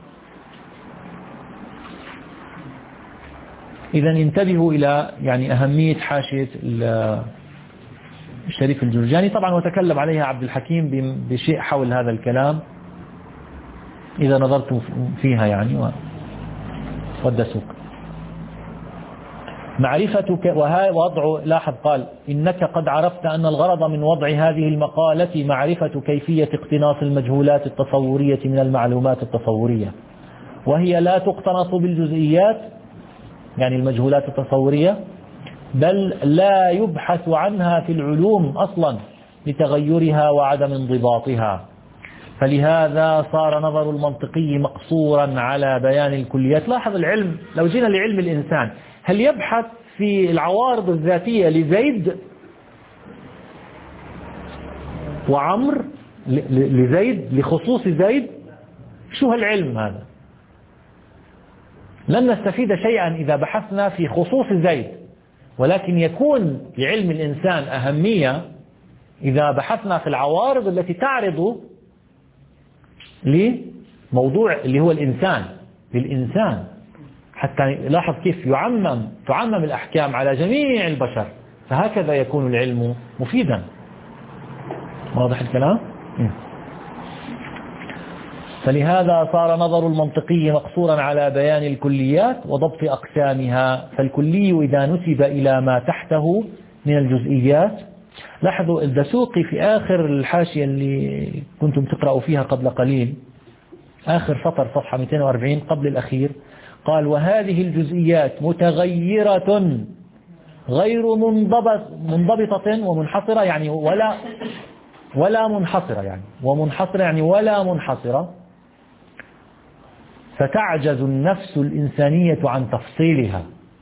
إذا انتبهوا إلى يعني أهمية حاشية الشريف الجرجاني طبعا، وتكلم عليها عبد الحكيم بشيء حول هذا الكلام إذا نظرتم فيها يعني والدسوق. معرفتك وها وضع. لاحظ قال إنك قد عرفت أن الغرض من وضع هذه المقالة معرفة كيفية اقتناص المجهولات التصورية من المعلومات التصورية، وهي لا تقتنص بالجزئيات يعني المجهولات التصورية، بل لا يبحث عنها في العلوم أصلا لتغيرها وعدم انضباطها. فلهذا صار نظر المنطقي مقصورا على بيان الكليات. لاحظ العلم، لو جينا لعلم الإنسان هل يبحث في العوارض الذاتية لزيد وعمر لزيد لخصوص زيد؟ شو هالعلم هذا؟ لن نستفيد شيئا إذا بحثنا في خصوص زيد، ولكن يكون لعلم الإنسان أهمية إذا بحثنا في العوارض التي تعرض لموضوع اللي هو الإنسان للإنسان، حتى لاحظ كيف يعمم تعمم الأحكام على جميع البشر. فهكذا يكون العلم مفيدا. واضح الكلام؟ فلهذا صار نظر المنطقي مقصورا على بيان الكليات وضبط أقسامها. فالكلي إذا نسب إلى ما تحته من الجزئيات. لاحظوا الدسوقي في آخر الحاشية اللي كنتم تقرأوا فيها قبل قليل، آخر سطر صفحة مئتين وأربعين قبل الأخير، قال وهذه الجزئيات متغيرة غير منضبط منضبطة ومنحصرة يعني ولا ولا منحصرة يعني ومنحصرة يعني ولا منحصرة، فتعجز النفس الإنسانية عن تفصيلها.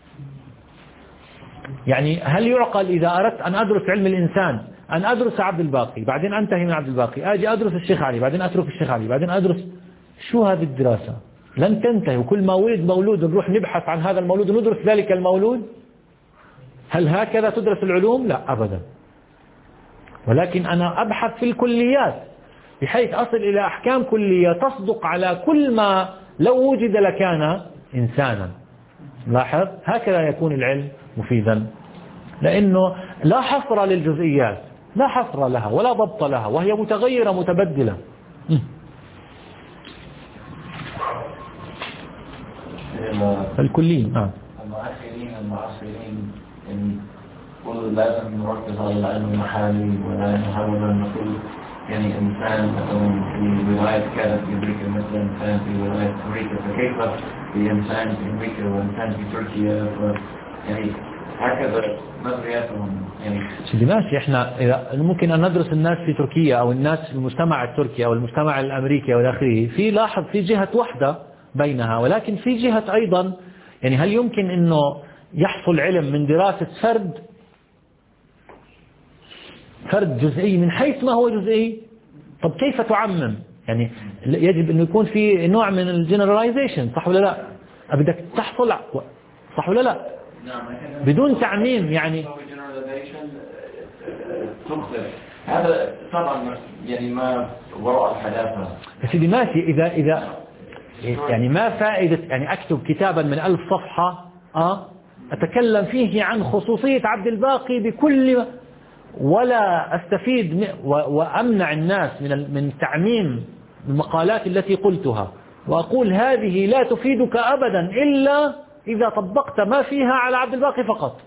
يعني هل يعقل إذا أردت أن أدرس علم الإنسان أن أدرس عبد الباقي بعدين أنتهي من عبد الباقي أجي أدرس الشيخ علي بعدين أترك الشيخ علي بعدين أدرس؟ شو هذه الدراسة؟ لن تنتهي، وكل ما ولد مولود نروح نبحث عن هذا المولود وندرس ذلك المولود. هل هكذا تدرس العلوم؟ لا أبدا. ولكن أنا أبحث في الكليات بحيث أصل إلى أحكام كلية تصدق على كل ما لو وجد لكان إنسانا. لاحظ هكذا يكون العلم مفيدا، لأنه لا حصر للجزئيات، لا حصر لها ولا ضبط لها، وهي متغيرة متبدلة. الكلي نعم. المؤخرين المعاصرين يعني كل لازم نركز على العلم المحلي ولا نحاول أن نقول يعني إنسان مثلا في ولاية كذا في أمريكا مثل إنسان في ولاية أمريكا، فكيف بإنسان في أمريكا وإنسان في تركيا، يعني هكذا نظرياتهم يعني. ماشي، احنا إذا ممكن أن ندرس الناس في تركيا أو الناس في المجتمع التركي أو المجتمع الأمريكي والى آخره، في لاحظ في جهة واحدة بينها، ولكن في جهة أيضا يعني هل يمكن أنه يحصل علم من دراسة فرد فرد جزئي من حيث ما هو جزئي؟ طب كيف تعمم؟ يعني يجب أن يكون في نوع من الجنراليزيشن، صح ولا لا؟ بدك تحصل صح ولا لا؟ بدون تعميم يعني. هذا طبعا يعني ما وراء الحداثة. سيدي ماشي، إذا إذا يعني ما فائدة يعني أكتب كتابا من ألف صفحة أه أتكلم فيه عن خصوصية عبد الباقي بكل، ولا أستفيد وأمنع الناس من من تعميم المقالات التي قلتها، وأقول هذه لا تفيدك أبدا إلا إذا طبقت ما فيها على عبد الباقي فقط.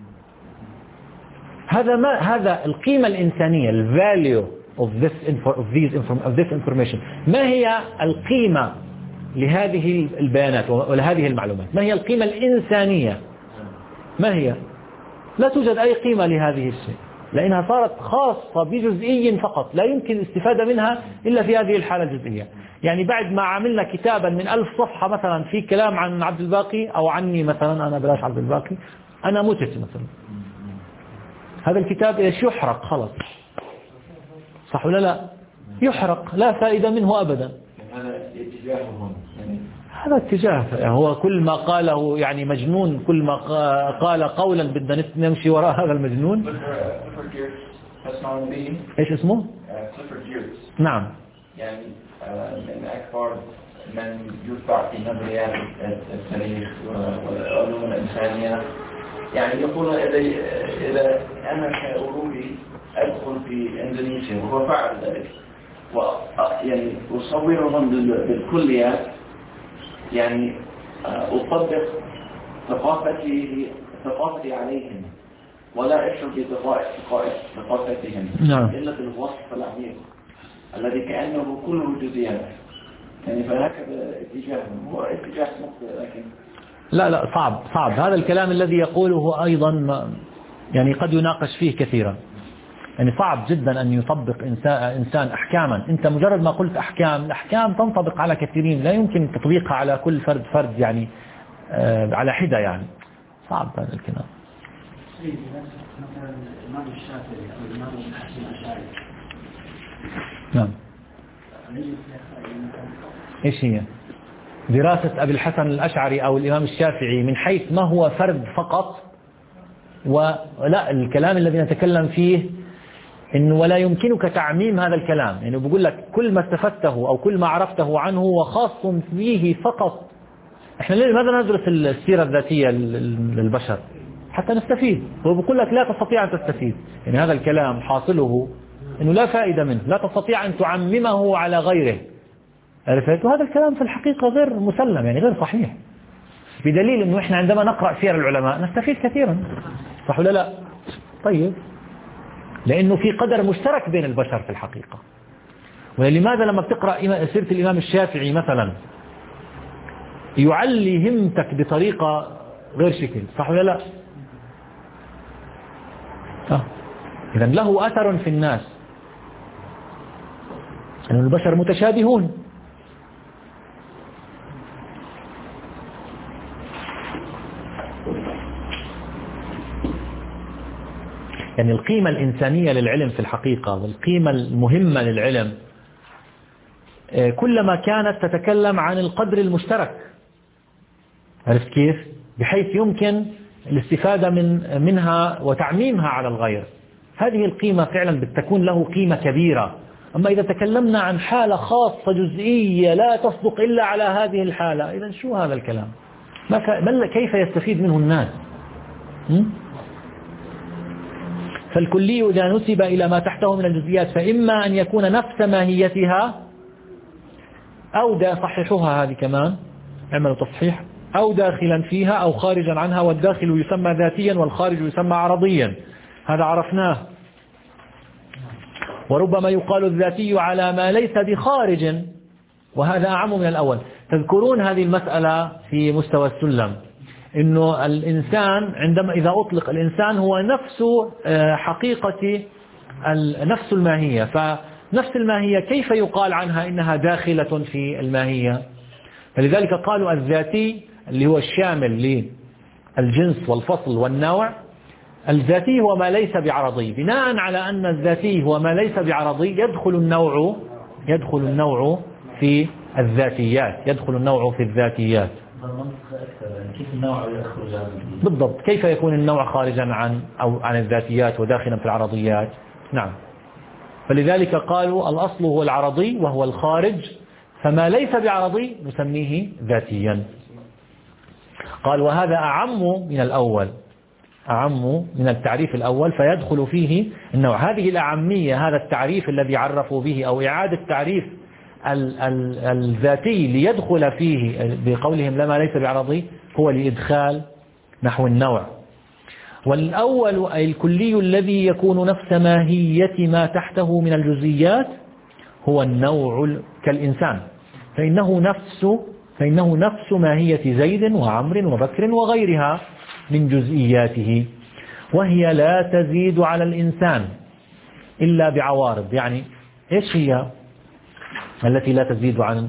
هذا ما هذا القيمة الإنسانية، ال value of this of these of this information. ما هي القيمة لهذه البيانات ولهذه المعلومات؟ ما هي القيمة الإنسانية؟ ما هي؟ لا توجد أي قيمة لهذه الشيء، لأنها صارت خاصة بجزئي فقط، لا يمكن الاستفادة منها إلا في هذه الحالة الجزئية. يعني بعد ما عملنا كتابا من ألف صفحة مثلا في كلام عن عبد الباقي أو عني مثلا، أنا بلاش عبد الباقي، أنا متت مثلا، هذا الكتاب إيش يحرق خلص، صح ولا لا؟ يحرق، لا فائدة منه أبدا. هذا اتجاههم يعني. هذا اتجاه، هو كل ما قاله يعني مجنون، كل ما قال قولا بدنا نمشي وراء هذا المجنون. ايش اسمه؟ نعم. يعني من أكبر من يتبع في نظريات التاريخ والعلوم الإنسانية، يعني يقول إذا إذا أنا كأوروبي أدخل في إندونيسيا وهو فعل ذلك، ويعني أصورهم بالكليات، يعني أطبق ثقافتي ثقافتي عليهم ولا أشعر بثقافتهم إلا بالوصف العميق الذي كأنه كله جزئيات. يعني فهكذا اتجاههم، هو اتجاه مخطئ لكن لا لا صعب صعب هذا الكلام الذي يقوله أيضا يعني قد يناقش فيه كثيرا. يعني صعب جدا أن يطبق إنسان أحكاما، أنت مجرد ما قلت أحكام، الأحكام تنطبق على كثيرين، لا يمكن تطبيقها على كل فرد فرد يعني آه على حدة، يعني صعب هذا الكلام. الإمام الشافعي أو الإمام الحسن الأشعري. نعم. إيش هي دراسة أبي الحسن الأشعري أو الإمام الشافعي من حيث ما هو فرد فقط؟ ولا الكلام الذي نتكلم فيه إنه ولا يمكنك تعميم هذا الكلام، يعني بقول لك كل ما استفدته أو كل ما عرفته عنه هو خاص فيه فقط. إحنا لماذا ندرس السيرة الذاتية للبشر؟ حتى نستفيد. هو بقول لك لا تستطيع أن تستفيد، يعني هذا الكلام حاصله إنه لا فائدة منه، لا تستطيع أن تعممه على غيره، عرفت؟ وهذا الكلام في الحقيقة غير مسلم، يعني غير صحيح، بدليل إنه إحنا عندما نقرأ سير العلماء نستفيد كثيرا، صح ولا لا؟ طيب، لأنه في قدر مشترك بين البشر في الحقيقة. ولماذا لما بتقرأ سيرة الإمام الشافعي مثلا يعلي همتك بطريقة غير شكل، صح ولا لا؟ آه. إذن له أثر في الناس، أن البشر متشابهون. يعني القيمة الإنسانية للعلم في الحقيقة والقيمة المهمة للعلم كلما كانت تتكلم عن القدر المشترك، عرفت كيف؟ بحيث يمكن الاستفادة من منها وتعميمها على الغير، هذه القيمة فعلا بتكون له قيمة كبيرة. أما إذا تكلمنا عن حالة خاصة جزئية لا تصدق إلا على هذه الحالة، إذا شو هذا الكلام؟ ما كيف يستفيد منه الناس؟ م? فالكلي إذا نسب إلى ما تحته من الجزئيات فإما أن يكون نفس ماهيتها، أو ده صححوها هذه كمان، عملوا تصحيح، أو داخلا فيها أو خارجا عنها، والداخل يسمى ذاتيا والخارج يسمى عرضيا، هذا عرفناه. وربما يقال الذاتي على ما ليس بخارج، وهذا أعم من الأول. تذكرون هذه المسألة في مستوى السلم، إنه الإنسان عندما إذا أطلق الإنسان هو نفس حقيقة نفس الماهية، فنفس الماهية كيف يقال عنها إنها داخلة في الماهية؟ فلذلك قالوا الذاتي اللي هو الشامل للجنس والفصل والنوع، الذاتي هو ما ليس بعرضي. بناء على أن الذاتي هو ما ليس بعرضي يدخل النوع يدخل النوع في الذاتيات يدخل النوع في الذاتيات. كيف النوع يخرج عن بالضبط، كيف يكون النوع خارجا عن أو عن الذاتيات وداخلا في العرضيات؟ نعم. فلذلك قالوا الأصل هو العرضي وهو الخارج، فما ليس بعرضي نسميه ذاتيا. قال وهذا أعم من الأول، أعم من التعريف الأول، فيدخل فيه النوع. هذه الأعمية، هذا التعريف الذي عرفوا به أو إعادة تعريف ال ال الذاتي ليدخل فيه بقولهم لما ليس بعرضي، هو لإدخال نحو النوع. والأول أي الكلي الذي يكون نفس ماهية ما تحته من الجزئيات هو النوع كالإنسان، فإنه نفس فإنه نفس ماهية زيد وعمر وبكر وغيرها من جزئياته، وهي لا تزيد على الإنسان إلا بعوارض. يعني إيش هي التي لا تزيد عن؟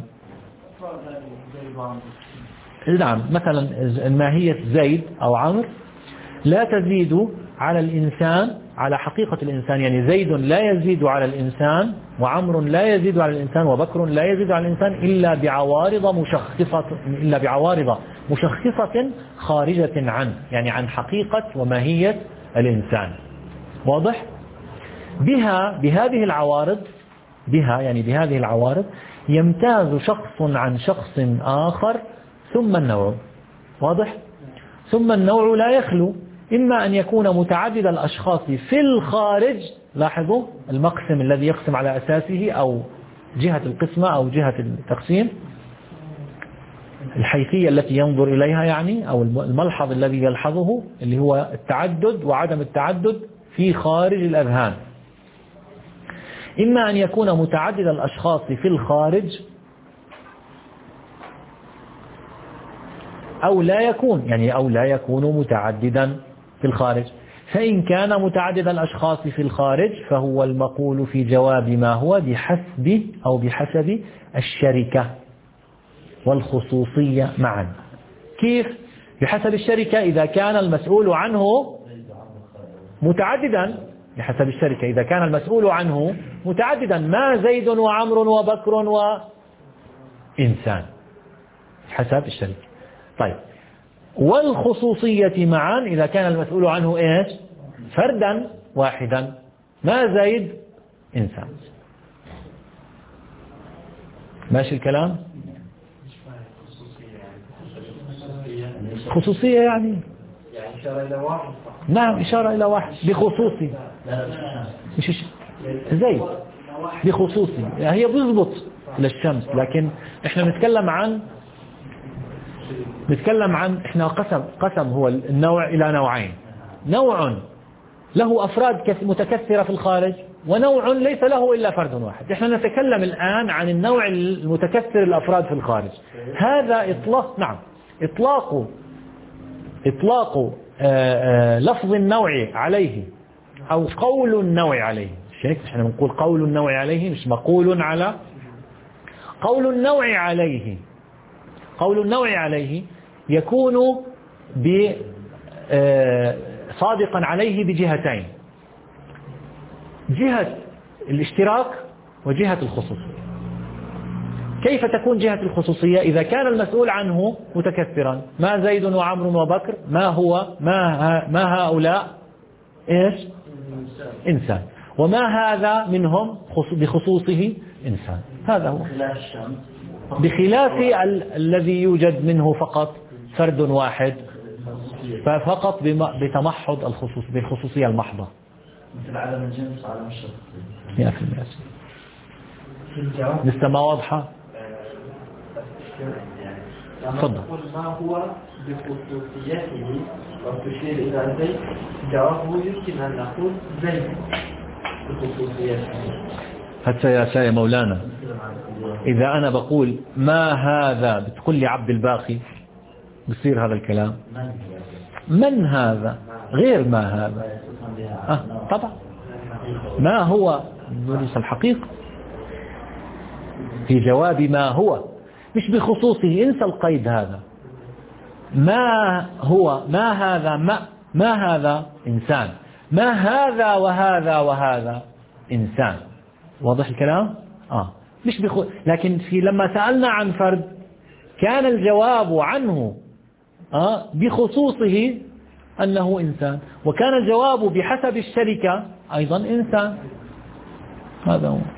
نعم، مثلا ماهية زيد أو عمر لا تزيد على الإنسان على حقيقة الإنسان، يعني زيد لا يزيد على الإنسان وعمر لا يزيد على الإنسان وبكر لا يزيد على الإنسان إلا بعوارض مشخصة إلا بعوارض مشخصة خارجة عنه، يعني عن حقيقة وماهية الإنسان. واضح؟ بها بهذه العوارض بها يعني بهذه العوارض يمتاز شخص عن شخص آخر ثم النوع. واضح؟ ثم النوع لا يخلو إما أن يكون متعدد الأشخاص في الخارج، لاحظوا المقسم الذي يقسم على أساسه أو جهة القسمة أو جهة التقسيم، الحيثية التي ينظر إليها يعني، أو الملحظ الذي يلحظه اللي هو التعدد وعدم التعدد في خارج الأذهان. إما أن يكون متعدد الأشخاص في الخارج أو لا يكون يعني أو لا يكون متعددا في الخارج. فإن كان متعدد الأشخاص في الخارج فهو المقول في جواب ما هو بحسب أو بحسب الشركة والخصوصية معا. كيف؟ بحسب الشركة إذا كان المسؤول عنه متعددا، بحسب الشركة إذا كان المسؤول عنه متعددا، ما زيد وعمر وبكر وإنسان، حسب الشركة. طيب، والخصوصية معا إذا كان المسؤول عنه إيش؟ فردا واحدا، ما زيد إنسان. ماشي الكلام؟ خصوصية يعني يعني إشارة إلى واحد. نعم، إشارة إلى واحد بخصوصي، مش زيد بخصوصي، يعني هي بيضبط للشمس، لكن احنا نتكلم عن نتكلم عن احنا قسم قسم هو النوع إلى نوعين، نوع له أفراد متكثرة في الخارج ونوع ليس له إلا فرد واحد. احنا نتكلم الآن عن النوع المتكثر الأفراد في الخارج. هذا إطلاق نعم إطلاق إطلاق آآ آآ لفظ النوع عليه أو قول النوع عليه، شيء احنا بنقول قول النوع عليه مش مقول على. قول النوع عليه قول النوع عليه يكون صادقا عليه بجهتين، جهة الاشتراك وجهة الخصوصية. كيف تكون جهة الخصوصية؟ إذا كان المسؤول عنه متكثرا، ما زيد وعمر وبكر، ما هو ما ما هؤلاء إيش؟ إنسان، وما هذا منهم بخصوصه إنسان. هذا هو بخلاف ال الذي يوجد منه فقط فرد واحد، ففقط بتمحض الخصوص بالخصوصية المحضة. مثل عالم الجنس وعالم الشخص. يا أخي لسه ما واضحة. تفضل. نقول ما هو بخصوصيته وتشير إلى زيد، جوابه يمكن أن نقول زيد بخصوصيته. هسه يا يا مولانا، إذا أنا بقول ما هذا بتقول لي عبد الباقي، بصير هذا الكلام من هذا غير ما هذا. آه طبعا ما هو بنص الحقيقة في جواب ما هو، مش بخصوصه. انسى القيد هذا. ما هو ما هذا ما ما هذا إنسان، ما هذا وهذا وهذا إنسان. واضح الكلام؟ آه مش بخ... لكن في لما سألنا عن فرد كان الجواب عنه آه بخصوصه أنه إنسان، وكان الجواب بحسب الشركة أيضا إنسان. هذا هو.